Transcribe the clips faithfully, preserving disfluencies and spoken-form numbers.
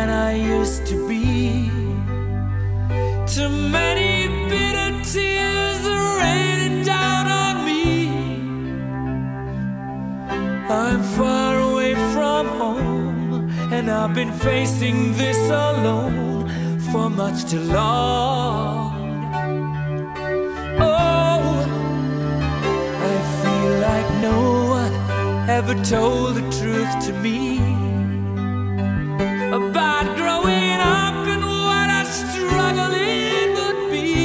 man I used to be. Too many bitter tears are raining down on me. I'm far away from home, and I've been facing this alone for much too long. Oh, I feel like no one ever told the truth to me about growing up and what a struggle it would be.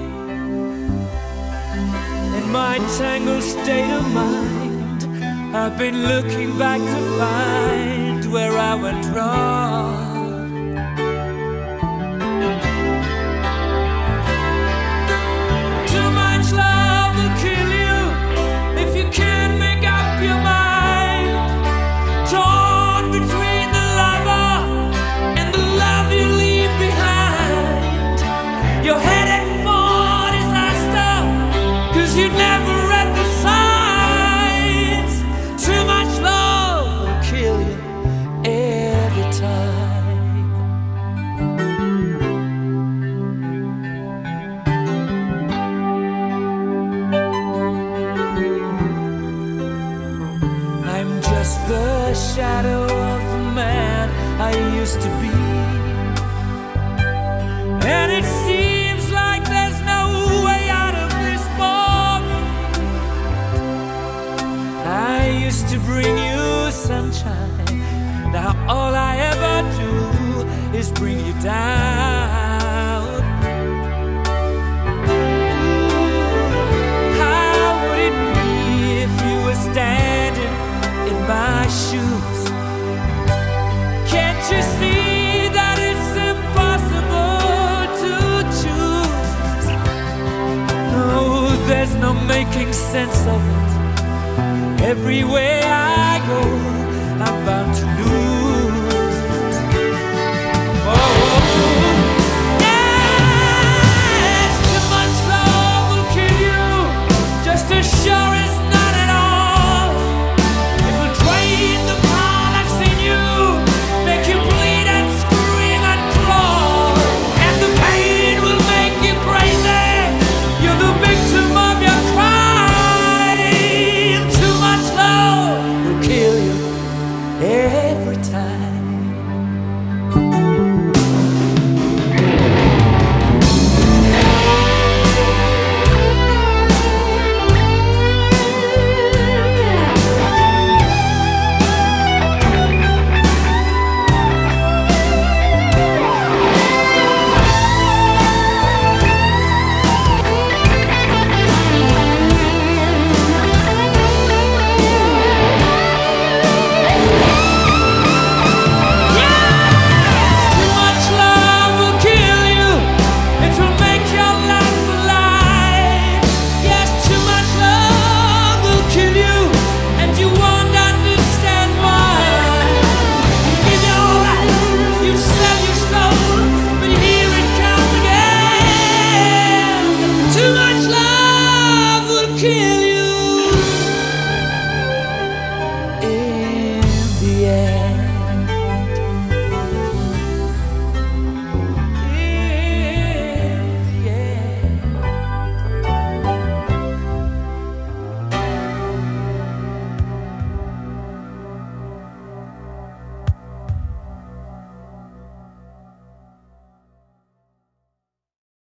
In my tangled state of mind, I've been looking back to find where I went wrong. Too much love will kill you if you can't make up your mind. Torn between the lover and the love you leave behind. You're headed for disaster, 'cause you never read the signs. Too much love will kill you every time. I'm just the shadow of the man I used to be, and it seems like there's no way out of this ballroom. I used to bring you sunshine, now all I ever do is bring you down. How would it be if you were standing in my shoes? Can't you see that it's impossible to choose? No, there's no making sense of it. Everywhere I go, I'm bound